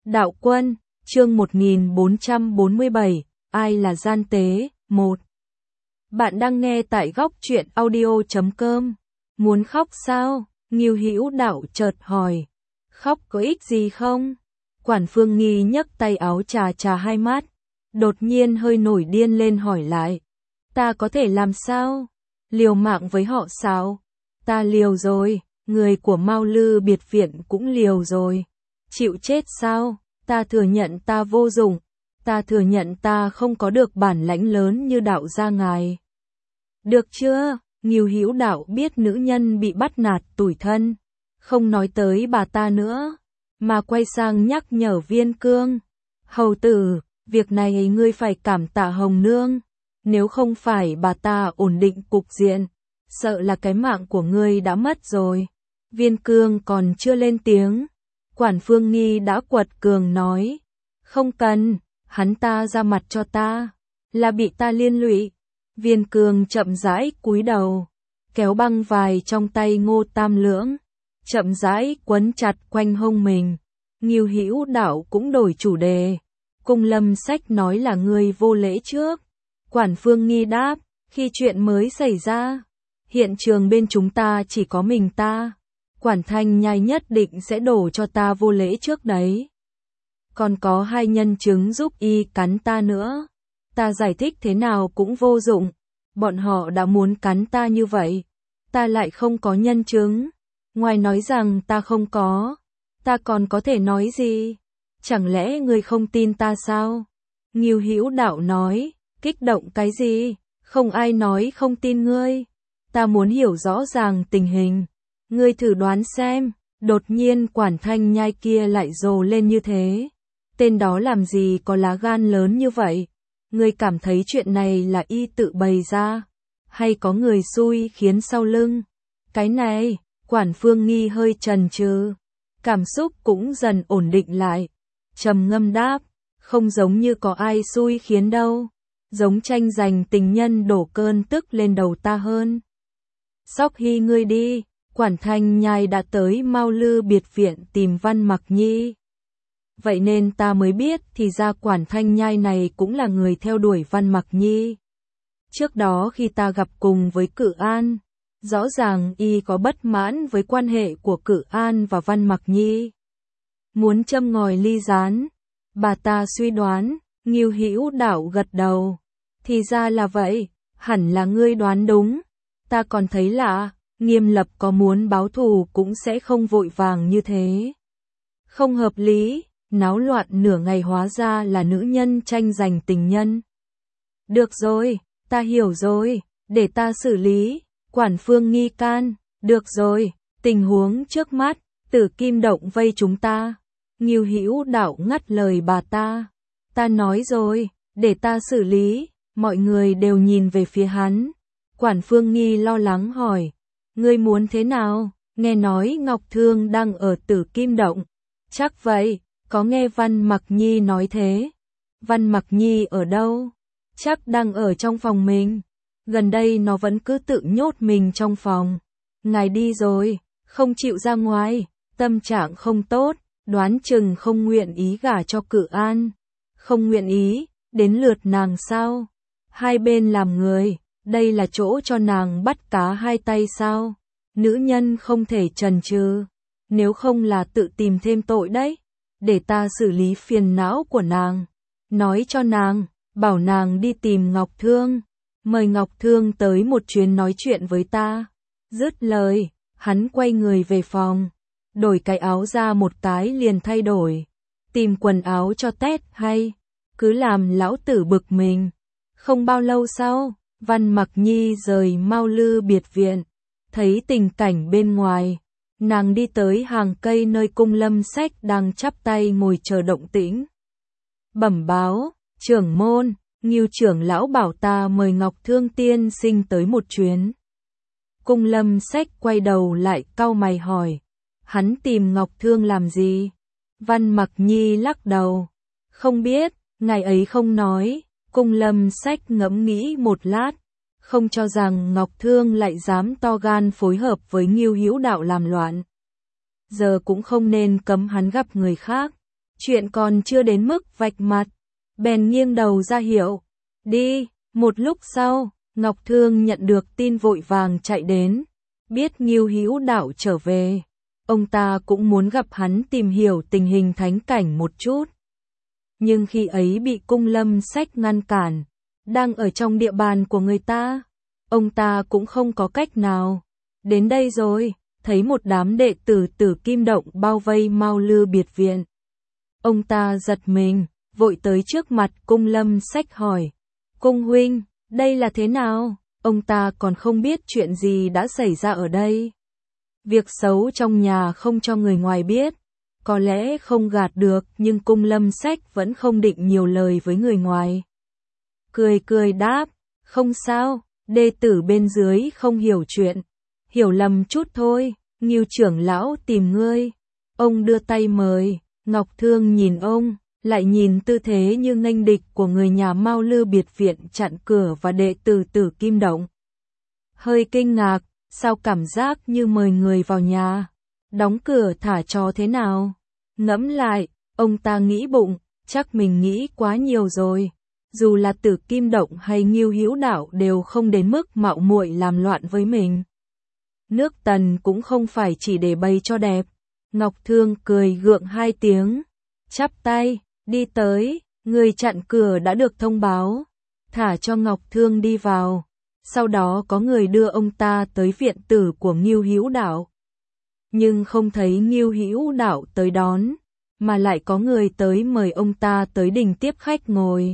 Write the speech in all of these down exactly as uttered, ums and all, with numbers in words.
Đạo Quân, chương một nghìn bốn trăm bốn mươi bảy, ai là gian tế, một. Bạn đang nghe tại góc truyện audio chấm com. Muốn khóc sao? Ngưu Hữu Đạo chợt hỏi. Khóc có ích gì không? Quản Phương Nghi nhấc tay áo chà chà hai mắt, đột nhiên hơi nổi điên lên hỏi lại. Ta có thể làm sao? Liều mạng với họ sao? Ta liều rồi, người của Mao Lư biệt viện cũng liều rồi. Chịu chết sao? Ta thừa nhận ta vô dụng, ta thừa nhận ta không có được bản lãnh lớn như đạo gia ngài. Được chưa? Ngưu Hữu Đạo biết nữ nhân bị bắt nạt tủi thân, không nói tới bà ta nữa, mà quay sang nhắc nhở Viên Cương. Hầu tử, việc này ngươi phải cảm tạ Hồng Nương, nếu không phải bà ta ổn định cục diện, sợ là cái mạng của ngươi đã mất rồi. Viên Cương còn chưa lên tiếng, Quản Phương Nghi đã quật cường nói. Không cần, hắn ta ra mặt cho ta, là bị ta liên lụy. Viên Cương chậm rãi cúi đầu, kéo băng vải trong tay Ngô Tam Lưỡng, chậm rãi quấn chặt quanh hông mình. Ngưu Hữu Đạo cũng đổi chủ đề. Cung Lâm Sách nói là ngươi vô lễ trước. Quản Phương Nghi đáp, khi chuyện mới xảy ra, hiện trường bên chúng ta chỉ có mình ta. Quản Thanh Nhai nhất định sẽ đổ cho ta vô lễ trước đấy. Còn có hai nhân chứng giúp y cắn ta nữa. Ta giải thích thế nào cũng vô dụng. Bọn họ đã muốn cắn ta như vậy. Ta lại không có nhân chứng. Ngoài nói rằng ta không có, ta còn có thể nói gì? Chẳng lẽ ngươi không tin ta sao? Ngưu Hữu Đạo nói, kích động cái gì? Không ai nói không tin ngươi. Ta muốn hiểu rõ ràng tình hình. Ngươi thử đoán xem, đột nhiên Quản Thanh Nhai kia lại rồ lên như thế. Tên đó làm gì có lá gan lớn như vậy? Ngươi cảm thấy chuyện này là y tự bày ra, hay có người xui khiến sau lưng? Cái này, Quản Phương Nghi hơi chần chừ, cảm xúc cũng dần ổn định lại. Trầm ngâm đáp, không giống như có ai xui khiến đâu, giống tranh giành tình nhân đổ cơn tức lên đầu ta hơn. Sóc Hy ngươi đi. Quản Thanh Nhai đã tới Mao Lư biệt viện tìm Văn Mặc Nhi. Vậy nên ta mới biết thì ra Quản Thanh Nhai này cũng là người theo đuổi Văn Mặc Nhi. Trước đó khi ta gặp cùng với Cự An, rõ ràng y có bất mãn với quan hệ của Cự An và Văn Mặc Nhi. Muốn châm ngòi ly gián, bà ta suy đoán. Ngưu Hữu Đạo gật đầu. Thì ra là vậy, hẳn là ngươi đoán đúng. Ta còn thấy lạ. Nghiêm Lập có muốn báo thù cũng sẽ không vội vàng như thế. Không hợp lý, náo loạn nửa ngày hóa ra là nữ nhân tranh giành tình nhân. Được rồi, ta hiểu rồi, để ta xử lý. Quản Phương Nghi can, được rồi, tình huống trước mắt, Tử Kim Động vây chúng ta. Ngưu Hữu Đạo ngắt lời bà ta. Ta nói rồi, để ta xử lý. Mọi người đều nhìn về phía hắn. Quản Phương Nghi lo lắng hỏi. Ngươi muốn thế nào? Nghe nói Ngọc Thương đang ở Tử Kim Động. Chắc vậy, có nghe Văn Mặc Nhi nói thế. Văn Mặc Nhi ở đâu? Chắc đang ở trong phòng mình. Gần đây nó vẫn cứ tự nhốt mình trong phòng. Ngài đi rồi, không chịu ra ngoài, tâm trạng không tốt, đoán chừng không nguyện ý gả cho Cự An. Không nguyện ý, đến lượt nàng sao? Hai bên làm người. Đây là chỗ cho nàng bắt cá hai tay sao? Nữ nhân không thể chần chừ, nếu không là tự tìm thêm tội đấy. Để ta xử lý phiền não của nàng. Nói cho nàng, bảo nàng đi tìm Ngọc Thương. Mời Ngọc Thương tới một chuyến nói chuyện với ta. Dứt lời, hắn quay người về phòng. Đổi cái áo ra một cái liền thay đổi. Tìm quần áo cho tét hay? Cứ làm lão tử bực mình. Không bao lâu sau, Văn Mặc Nhi rời Mao Lư biệt viện, thấy tình cảnh bên ngoài, nàng đi tới hàng cây nơi Cung Lâm Sách đang chắp tay ngồi chờ động tĩnh. Bẩm báo, trưởng môn, Ngưu trưởng lão bảo ta mời Ngọc Thương tiên sinh tới một chuyến. Cung Lâm Sách quay đầu lại cau mày hỏi, hắn tìm Ngọc Thương làm gì? Văn Mặc Nhi lắc đầu, không biết, ngài ấy không nói. Cung Lâm Sách ngẫm nghĩ một lát, không cho rằng Ngọc Thương lại dám to gan phối hợp với Ngưu Hữu Đạo làm loạn. Giờ cũng không nên cấm hắn gặp người khác. chuyện còn chưa đến mức vạch mặt, bèn nghiêng đầu ra hiệu, đi. Một lúc sau, Ngọc Thương nhận được tin vội vàng chạy đến, biết Ngưu Hữu Đạo trở về, ông ta cũng muốn gặp hắn tìm hiểu tình hình thánh cảnh một chút. Nhưng khi ấy bị Cung Lâm Sách ngăn cản, đang ở trong địa bàn của người ta, ông ta cũng không có cách nào. Đến đây rồi, thấy một đám đệ tử Tử Kim Động bao vây Mao Lư biệt viện. Ông ta giật mình, vội tới trước mặt Cung Lâm Sách hỏi, Cung huynh, đây là thế nào? Ông ta còn không biết chuyện gì đã xảy ra ở đây. Việc xấu trong nhà không cho người ngoài biết, có lẽ không gạt được, nhưng Cung Lâm Sách vẫn không định nhiều lời với người ngoài. Cười cười đáp, không sao, đệ tử bên dưới không hiểu chuyện, hiểu lầm chút thôi, Ngưu trưởng lão tìm ngươi. Ông đưa tay mời, Ngọc Thương nhìn ông, lại nhìn tư thế như nghênh địch của người nhà Mao Lư biệt viện chặn cửa và đệ tử Tử Kim Động. Hơi kinh ngạc, sao cảm giác như mời người vào nhà, đóng cửa thả chó thế nào? Ngẫm lại, ông ta nghĩ bụng, chắc mình nghĩ quá nhiều rồi. Dù là Tử Kim Động hay Ngưu Hữu Đạo đều không đến mức mạo muội làm loạn với mình. Nước Tần cũng không phải chỉ để bày cho đẹp. Ngọc Thương cười gượng hai tiếng, chắp tay, đi tới, người chặn cửa đã được thông báo, thả cho Ngọc Thương đi vào. Sau đó có người đưa ông ta tới viện tử của Ngưu Hữu Đạo. Nhưng không thấy Ngưu Hữu Đạo tới đón, mà lại có người tới mời ông ta tới đình tiếp khách ngồi.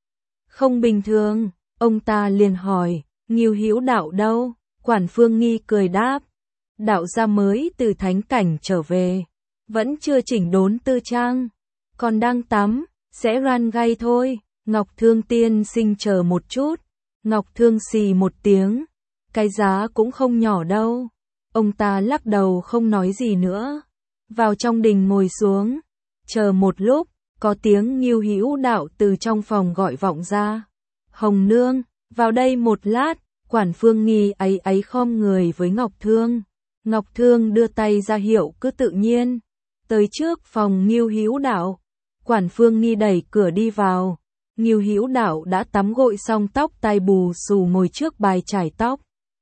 Không bình thường, ông ta liền hỏi, Ngưu Hữu Đạo đâu? Quản Phương Nghi cười đáp, đạo gia mới từ thánh cảnh trở về, vẫn chưa chỉnh đốn tư trang, còn đang tắm, sẽ ran gay thôi. Ngọc Thương tiên sinh chờ một chút. Ngọc Thương xì một tiếng, cái giá cũng không nhỏ đâu. Ông ta lắc đầu không nói gì nữa, vào trong đình ngồi xuống. Chờ một lúc, có tiếng Ngưu Hữu Đạo từ trong phòng gọi vọng ra, Hồng nương, vào đây một lát. Quản Phương Nghi ấy ấy khom người với Ngọc Thương. Ngọc Thương đưa tay ra hiệu cứ tự nhiên. Tới trước phòng Ngưu Hữu Đạo, Quản Phương Nghi đẩy cửa đi vào. Ngưu Hữu Đạo đã tắm gội xong, tóc tai bù xù ngồi trước bài chải tóc.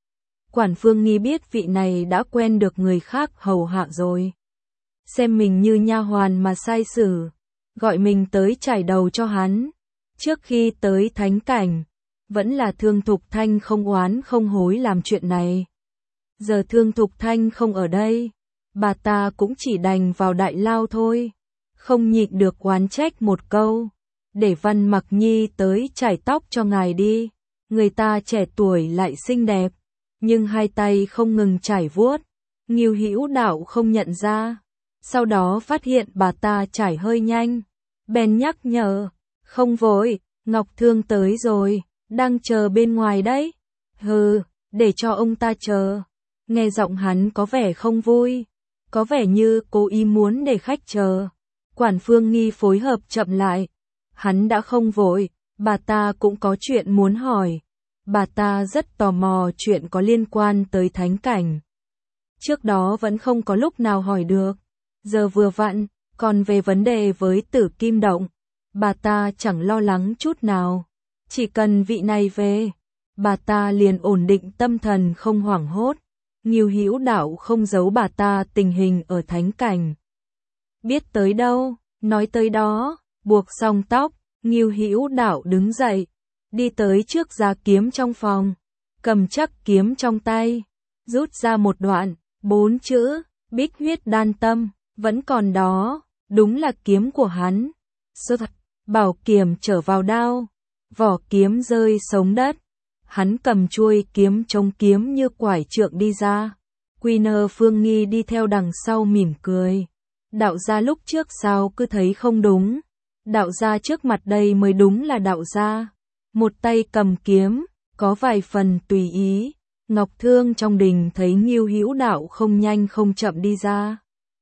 Quản Phương Nghi biết vị này đã quen được người khác hầu hạ rồi, xem mình như nha hoàn mà sai xử, gọi mình tới chải đầu cho hắn. Trước khi tới thánh cảnh, vẫn là Thương Thục Thanh không oán không hối làm chuyện này. Giờ Thương Thục Thanh không ở đây, bà ta cũng chỉ đành vào đại lao thôi, không nhịn được oán trách một câu, để Văn Mặc Nhi tới chải tóc cho ngài đi. Người ta trẻ tuổi lại xinh đẹp, nhưng hai tay không ngừng chải vuốt. Ngưu Hữu Đạo không nhận ra, sau đó phát hiện bà ta chải hơi nhanh, bèn nhắc nhở, không vội, Ngọc Thương tới rồi, đang chờ bên ngoài đấy. Hừ, để cho ông ta chờ. Nghe giọng hắn có vẻ không vui, có vẻ như cố ý muốn để khách chờ. Quản Phương Nghi phối hợp chậm lại, hắn đã không vội, bà ta cũng có chuyện muốn hỏi. Bà ta rất tò mò chuyện có liên quan tới thánh cảnh. Trước đó vẫn không có lúc nào hỏi được, giờ vừa vặn. Còn về vấn đề với Tử Kim Động, bà ta chẳng lo lắng chút nào. Chỉ cần vị này về, bà ta liền ổn định tâm thần không hoảng hốt. Ngưu Hữu Đạo không giấu bà ta tình hình ở thánh cảnh. Biết tới đâu, nói tới đó. Buộc xong tóc, Ngưu Hữu Đạo đứng dậy, đi tới trước giá kiếm trong phòng, cầm chắc kiếm trong tay, rút ra một đoạn, bốn chữ, Bích Huyết Đan Tâm, vẫn còn đó, đúng là kiếm của hắn. Sơ thật, bảo kiếm trở vào đao, vỏ kiếm rơi sống đất. Hắn cầm chuôi kiếm chống kiếm như quải trượng đi ra. Quy Nơ Phương Nghi đi theo đằng sau mỉm cười. Đạo gia lúc trước sao cứ thấy không đúng. Đạo gia trước mặt đây mới đúng là đạo gia. Một tay cầm kiếm, có vài phần tùy ý. Ngọc Thương trong đình thấy Ngưu Hữu Đạo không nhanh không chậm đi ra.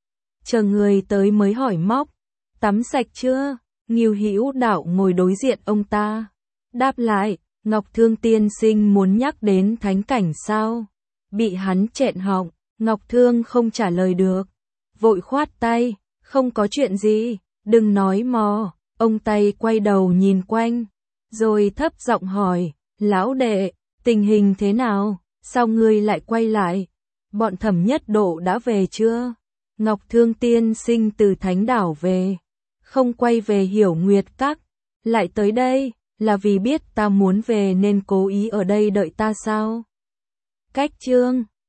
Chờ người tới mới hỏi móc, tắm sạch chưa? Ngưu Hữu Đạo ngồi đối diện ông ta, đáp lại, Ngọc Thương tiên sinh muốn nhắc đến thánh cảnh sao? Bị hắn chẹn họng, Ngọc Thương không trả lời được, vội khoát tay, không có chuyện gì, Đừng nói mò, ông Tay quay đầu nhìn quanh, rồi thấp giọng hỏi, lão đệ, tình hình thế nào, sao ngươi lại quay lại? Bọn Thẩm Nhất Độ đã về chưa? Ngọc Thương tiên sinh từ Thánh Đảo về, không quay về Hiểu Nguyệt Các, lại tới đây, là vì biết ta muốn về nên cố ý ở đây đợi ta sao? Cách chương